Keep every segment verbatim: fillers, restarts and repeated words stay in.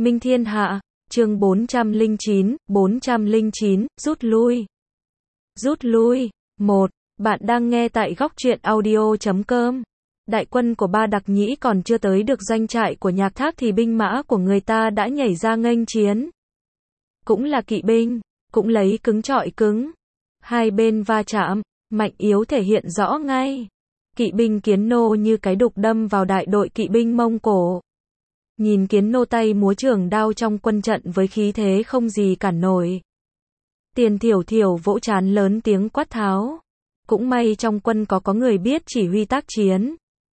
Minh thiên hạ, chương bốn trăm lẻ chín, bốn trăm lẻ chín, rút lui. Rút lui. một. Bạn đang nghe tại góc truyện audio chấm com. Đại quân của Ba Đặc Nhĩ còn chưa tới được doanh trại của Nhạc Thác thì binh mã của người ta đã nhảy ra nghênh chiến. Cũng là kỵ binh, cũng lấy cứng trọi cứng. Hai bên va chạm, mạnh yếu thể hiện rõ ngay. Kỵ binh Kiến Nô như cái đục đâm vào đại đội kỵ binh Mông Cổ. Nhìn Kiến Nô tay múa trường đao trong quân trận với khí thế không gì cản nổi. Tiền Thiểu Thiểu vỗ trán lớn tiếng quát tháo. Cũng may trong quân có có người biết chỉ huy tác chiến.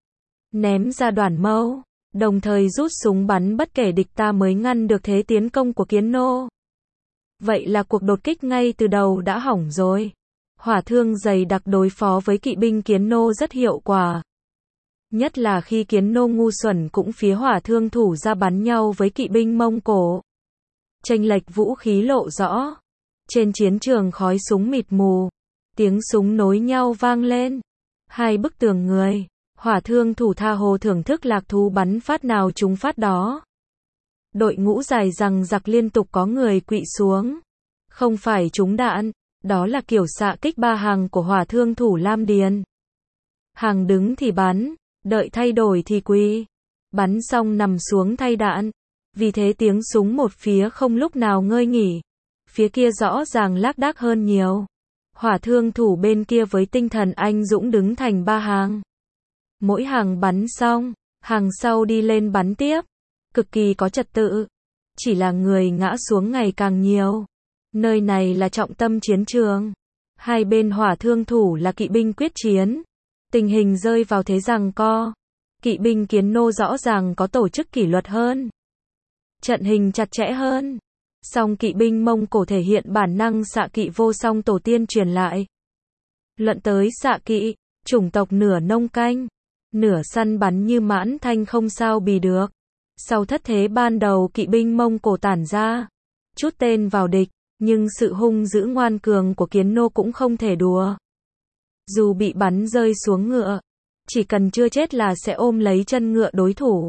Ném ra đoàn mâu, đồng thời rút súng bắn bất kể địch ta mới ngăn được thế tiến công của Kiến Nô. Vậy là cuộc đột kích ngay từ đầu đã hỏng rồi. Hỏa thương dày đặc đối phó với kỵ binh Kiến Nô rất hiệu quả. Nhất là khi Kiến Nô ngu xuẩn cũng phía hỏa thương thủ ra bắn nhau với kỵ binh Mông Cổ. Chênh lệch vũ khí lộ rõ. Trên chiến trường khói súng mịt mù. Tiếng súng nối nhau vang lên. Hai bức tường người. Hỏa thương thủ tha hồ thưởng thức lạc thú bắn phát nào trúng phát đó. Đội ngũ dài rằng giặc liên tục có người quỵ xuống. Không phải trúng đạn. Đó là kiểu xạ kích ba hàng của hỏa thương thủ Lam Điền. Hàng đứng thì bắn. Đợi thay đổi thì quỳ. Bắn xong nằm xuống thay đạn. Vì thế tiếng súng một phía không lúc nào ngơi nghỉ. Phía kia rõ ràng lác đác hơn nhiều. Hỏa thương thủ bên kia với tinh thần anh dũng đứng thành ba hàng. Mỗi hàng bắn xong, hàng sau đi lên bắn tiếp. Cực kỳ có trật tự. Chỉ là người ngã xuống ngày càng nhiều. Nơi này là trọng tâm chiến trường. Hai bên hỏa thương thủ là kỵ binh quyết chiến. Tình hình rơi vào thế giằng co. Kỵ binh Kiến Nô rõ ràng có tổ chức kỷ luật hơn. Trận hình chặt chẽ hơn. Song kỵ binh Mông Cổ thể hiện bản năng xạ kỵ vô song tổ tiên truyền lại. Luận tới xạ kỵ, chủng tộc nửa nông canh, nửa săn bắn như Mãn Thanh không sao bì được. Sau thất thế ban đầu kỵ binh Mông Cổ tản ra. Chút tên vào địch, nhưng sự hung dữ ngoan cường của Kiến Nô cũng không thể đùa. Dù bị bắn rơi xuống ngựa, chỉ cần chưa chết là sẽ ôm lấy chân ngựa đối thủ.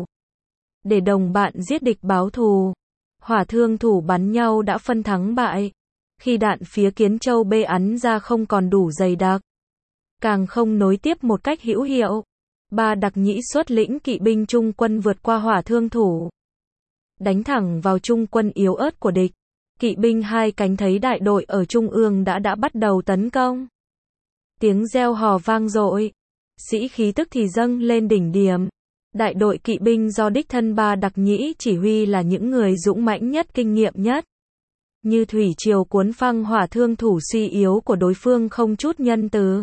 Để đồng bạn giết địch báo thù. Hỏa thương thủ bắn nhau đã phân thắng bại. Khi đạn phía Kiến Châu bê ắn ra không còn đủ dày đặc. Càng không nối tiếp một cách hữu hiệu. Ba Đặc Nhĩ xuất lĩnh kỵ binh Trung quân vượt qua hỏa thương thủ. Đánh thẳng vào Trung quân yếu ớt của địch. Kỵ binh hai cánh thấy đại đội ở Trung ương đã đã bắt đầu tấn công. Tiếng reo hò vang dội. Sĩ khí tức thì dâng lên đỉnh điểm. Đại đội kỵ binh do đích thân Ba Đặc Nhĩ chỉ huy là những người dũng mãnh nhất kinh nghiệm nhất. Như thủy triều cuốn phăng hỏa thương thủ suy yếu của đối phương không chút nhân từ.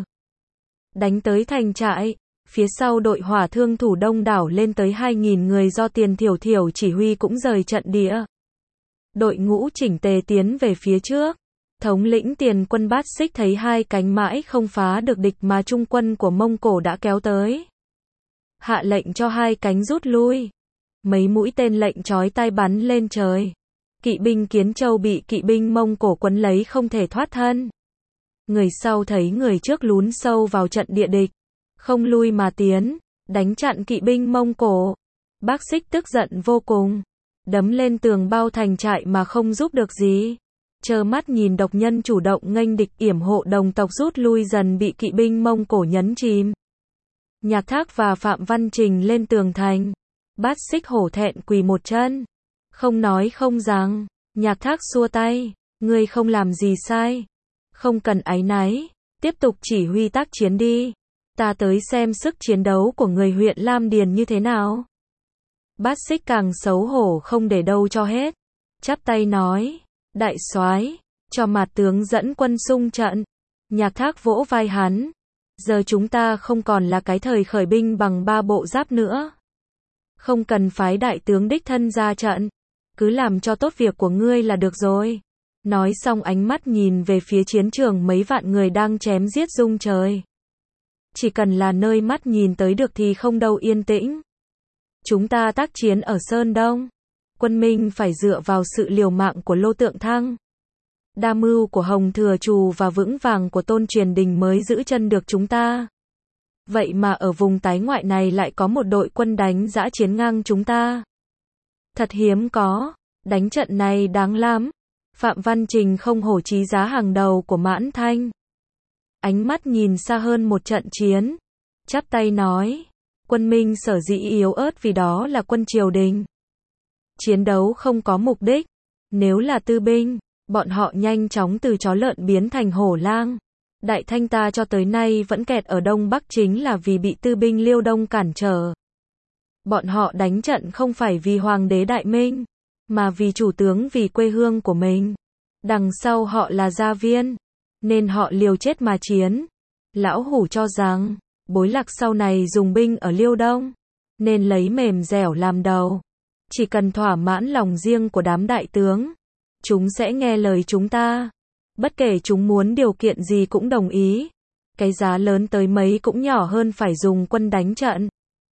Đánh tới thành trại. Phía sau đội hỏa thương thủ đông đảo lên tới hai nghìn người do Tiền Thiểu Thiểu chỉ huy cũng rời trận địa. Đội ngũ chỉnh tề tiến về phía trước. Thống lĩnh Tiền quân Bát Xích thấy hai cánh mãi không phá được địch mà trung quân của Mông Cổ đã kéo tới. Hạ lệnh cho hai cánh rút lui. Mấy mũi tên lệnh chói tai bắn lên trời. Kỵ binh Kiến Châu bị kỵ binh Mông Cổ quấn lấy không thể thoát thân. Người sau thấy người trước lún sâu vào trận địa địch. Không lui mà tiến, đánh chặn kỵ binh Mông Cổ. Bác Xích tức giận vô cùng. Đấm lên tường bao thành trại mà không giúp được gì. Trơ mắt nhìn độc nhân chủ động nghênh địch yểm hộ đồng tộc rút lui dần bị kỵ binh Mông Cổ nhấn chìm. Nhạc Thác và Phạm Văn Trình lên tường thành. Bát Xích hổ thẹn quỳ một chân. Không nói không rằng. Nhạc Thác xua tay. Ngươi không làm gì sai. Không cần áy náy. Tiếp tục chỉ huy tác chiến đi. Ta tới xem sức chiến đấu của người huyện Lam Điền như thế nào. Bát Xích càng xấu hổ không để đâu cho hết. Chắp tay nói. Đại soái, cho Mạt tướng dẫn quân xung trận. Nhạc Thác vỗ vai hắn. Giờ chúng ta không còn là cái thời khởi binh bằng ba bộ giáp nữa. Không cần phái đại tướng đích thân ra trận. Cứ làm cho tốt việc của ngươi là được rồi. Nói xong ánh mắt nhìn về phía chiến trường mấy vạn người đang chém giết rung trời. Chỉ cần là nơi mắt nhìn tới được thì không đâu yên tĩnh. Chúng ta tác chiến ở Sơn Đông. Quân Minh phải dựa vào sự liều mạng của Lô Tượng Thăng. Đa mưu của Hồng Thừa Trù và vững vàng của Tôn Truyền Đình mới giữ chân được chúng ta. Vậy mà ở vùng tái ngoại này lại có một đội quân đánh dã chiến ngang chúng ta. Thật hiếm có. Đánh trận này đáng lắm. Phạm Văn Trình không hổ trí giá hàng đầu của Mãn Thanh. Ánh mắt nhìn xa hơn một trận chiến. Chắp tay nói. Quân Minh sở dĩ yếu ớt vì đó là quân triều đình. Chiến đấu không có mục đích. Nếu là tư binh, bọn họ nhanh chóng từ chó lợn biến thành hổ lang. Đại Thanh ta cho tới nay vẫn kẹt ở Đông Bắc chính là vì bị tư binh Liêu Đông cản trở. Bọn họ đánh trận không phải vì Hoàng đế Đại Minh, mà vì chủ tướng, vì quê hương của mình. Đằng sau họ là gia viên, nên họ liều chết mà chiến. Lão Hủ cho rằng, Bối Lạc sau này dùng binh ở Liêu Đông, nên lấy mềm dẻo làm đầu. Chỉ cần thỏa mãn lòng riêng của đám đại tướng, chúng sẽ nghe lời chúng ta. Bất kể chúng muốn điều kiện gì cũng đồng ý. Cái giá lớn tới mấy cũng nhỏ hơn phải dùng quân đánh trận.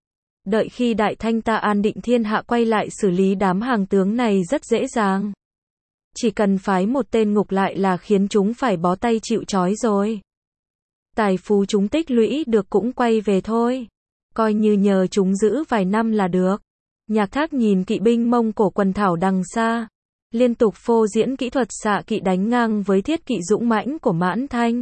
Đợi khi Đại Thanh ta an định thiên hạ quay lại xử lý đám hàng tướng này rất dễ dàng. Chỉ cần phái một tên ngục lại là khiến chúng phải bó tay chịu trói rồi. Tài phú chúng tích lũy được cũng quay về thôi. Coi như nhờ chúng giữ vài năm là được. Nhạc Thác nhìn kỵ binh Mông Cổ quần thảo đằng xa, liên tục phô diễn kỹ thuật xạ kỵ đánh ngang với thiết kỵ dũng mãnh của Mãn Thanh.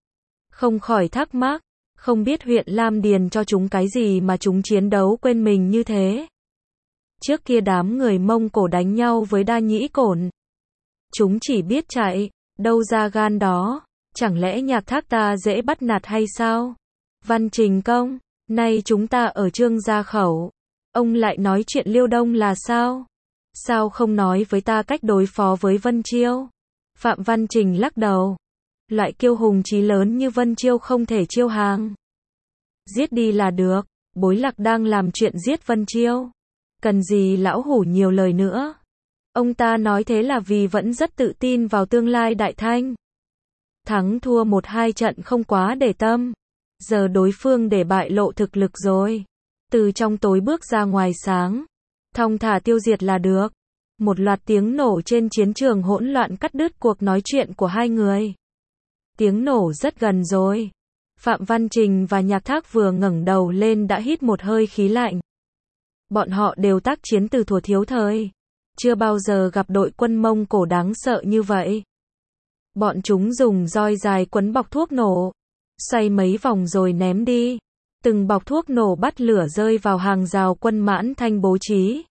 Không khỏi thắc mắc, không biết huyện Lam Điền cho chúng cái gì mà chúng chiến đấu quên mình như thế. Trước kia đám người Mông Cổ đánh nhau với Đa Nhĩ Cổn, chúng chỉ biết chạy, đâu ra gan đó. Chẳng lẽ Nhạc Thác ta dễ bắt nạt hay sao? Văn Trình công, nay chúng ta ở Trương Gia Khẩu, ông lại nói chuyện Liêu Đông là sao? Sao không nói với ta cách đối phó với Vân Chiêu? Phạm Văn Trình lắc đầu. Loại kiêu hùng chí lớn như Vân Chiêu không thể chiêu hàng. Giết đi là được. Bối Lạc đang làm chuyện giết Vân Chiêu. Cần gì lão hủ nhiều lời nữa. Ông ta nói thế là vì vẫn rất tự tin vào tương lai Đại Thanh. Thắng thua một hai trận không quá để tâm. Giờ đối phương để bại lộ thực lực rồi. Từ trong tối bước ra ngoài sáng. Thong thả tiêu diệt là được. Một loạt tiếng nổ trên chiến trường hỗn loạn cắt đứt cuộc nói chuyện của hai người. Tiếng nổ rất gần rồi. Phạm Văn Trình và Nhạc Thác vừa ngẩng đầu lên đã hít một hơi khí lạnh. Bọn họ đều tác chiến từ thuở thiếu thời. Chưa bao giờ gặp đội quân Mông Cổ đáng sợ như vậy. Bọn chúng dùng roi dài quấn bọc thuốc nổ. Xoay mấy vòng rồi ném đi. Từng bọc thuốc nổ bắt lửa rơi vào hàng rào quân Mãn Thanh bố trí.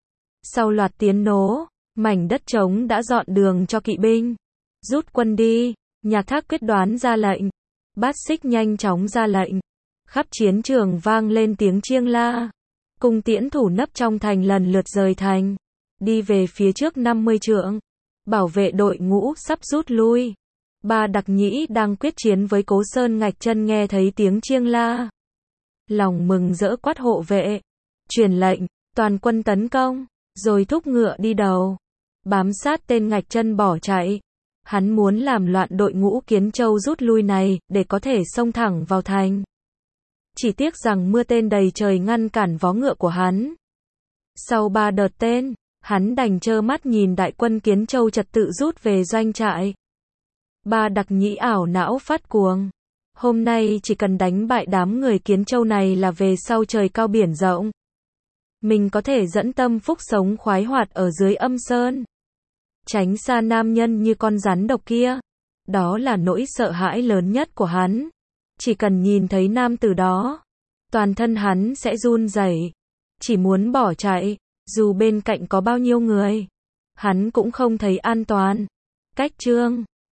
Sau loạt tiếng nổ, mảnh đất trống đã dọn đường cho kỵ binh. Rút quân đi. Nhạc Thác quyết đoán ra lệnh. Bát Xích nhanh chóng ra lệnh. Khắp chiến trường vang lên tiếng chiêng la. Cung tiễn thủ nấp trong thành lần lượt rời thành. Đi về phía trước năm mươi trượng. Bảo vệ đội ngũ sắp rút lui. Ba Đặc Nhĩ đang quyết chiến với Cố Sơn Ngạch Chân nghe thấy tiếng chiêng la. Lòng mừng rỡ quát hộ vệ. Truyền lệnh, toàn quân tấn công. Rồi thúc ngựa đi đầu. Bám sát tên Ngạch Chân bỏ chạy. Hắn muốn làm loạn đội ngũ Kiến Châu rút lui này, để có thể xông thẳng vào thành. Chỉ tiếc rằng mưa tên đầy trời ngăn cản vó ngựa của hắn. Sau ba đợt tên, hắn đành trơ mắt nhìn đại quân Kiến Châu trật tự rút về doanh trại. Ba Đặc Nhĩ ảo não phát cuồng. Hôm nay chỉ cần đánh bại đám người Kiến Châu này là về sau trời cao biển rộng. Mình có thể dẫn tâm phúc sống khoái hoạt ở dưới âm sơn. Tránh xa nam nhân như con rắn độc kia. Đó là nỗi sợ hãi lớn nhất của hắn. Chỉ cần nhìn thấy nam tử đó, toàn thân hắn sẽ run rẩy, chỉ muốn bỏ chạy, dù bên cạnh có bao nhiêu người, hắn cũng không thấy an toàn. Cách chương